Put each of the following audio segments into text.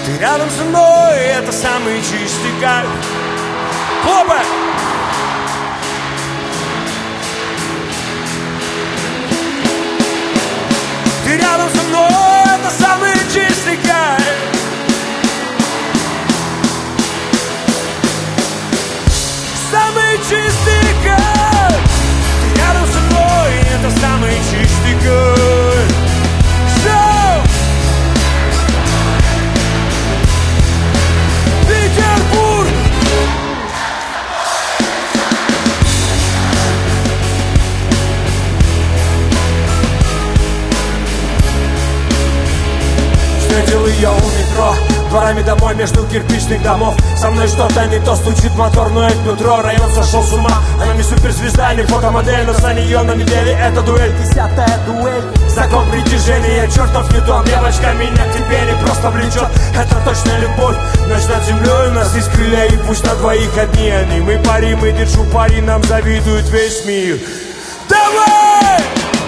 Ты рядом со мной, это самый чистый кайф. Хлопай! Ты рядом со мной, это самый чистый кайф. Самый чистый кайф. Ты рядом со мной, это самый чистый кайф. Петербург! Встретил ее у метро, дворами домой между кирпичных домов. Со мной что-то не то, стучит мотор, но это нутро. Район сошел с ума, она не суперзвезда, не фотомодель, но за нее на неделе это дуэль. 10-я дуэль, закон притяжения, чертов Ньютон. Девочка меня к тебе не просто влечет, это точно любовь. Ночь над землей, у нас есть крылья, и пусть на двоих одни они. Мы пари, мы держу пари, нам завидует весь мир. Давай!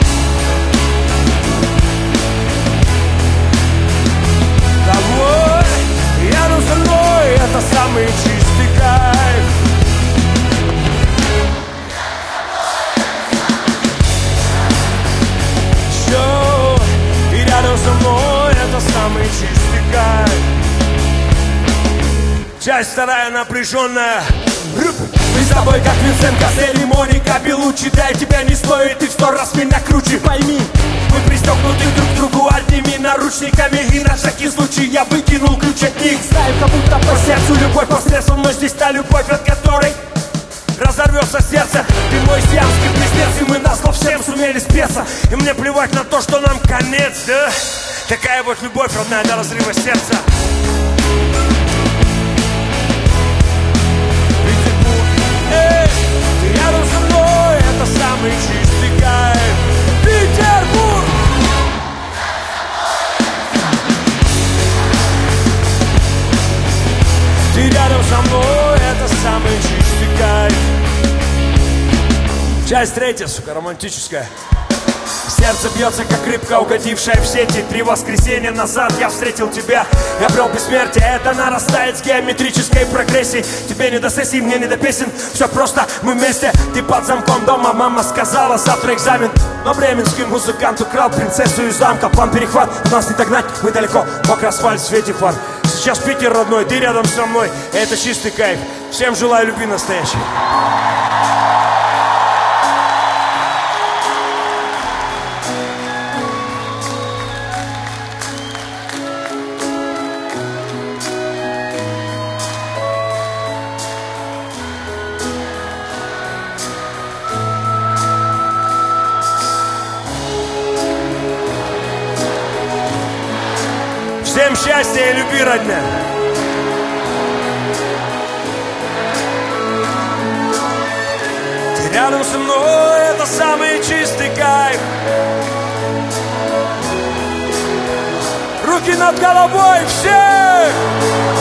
Домой, рядом со мной, это самый чистый кайф. Все, и рядом со мной, это самый чистый кайф. Часть вторая напряженная. Мы с тобой как Винсент Кассель и Моника Белуччи. Да, тебя не стоит, ты в 100 раз меня круче. Пойми, мы пристегнуты друг к другу одними наручниками. И на всякий случай я выкинул ключ от них. Знаю, как будто по сердцу любовь посредством, но здесь та любовь, от которой разорвется сердце. Ты мой сиамский близнец, и мы назло всем сумели спеться. И мне плевать на то, что нам конец, да? Такая вот любовь родная до разрыва сердца. Ты рядом со мной, это самый чистый кайф. Петербург! Ты рядом со мной, это самый чистый кайф. Часть третья, сука, романтическая. Сердце бьется, как рыбка, угодившая в сети. 3 воскресенья назад я встретил тебя. Я обрел бессмертие, это нарастает с геометрической прогрессией. Тебе не до сессий, мне не до песен. Все просто, мы вместе, ты под замком дома. Мама сказала, завтра экзамен. Но бременский музыкант украл принцессу из замка. План перехват, нас не догнать, мы далеко. Мокрый асфальт в свете фар. Сейчас Питер родной, ты рядом со мной. Это чистый кайф. Всем желаю любви настоящей. Всем счастья и любви, родня! Ты рядом со мной, это самый чистый кайф. Руки над головой, все!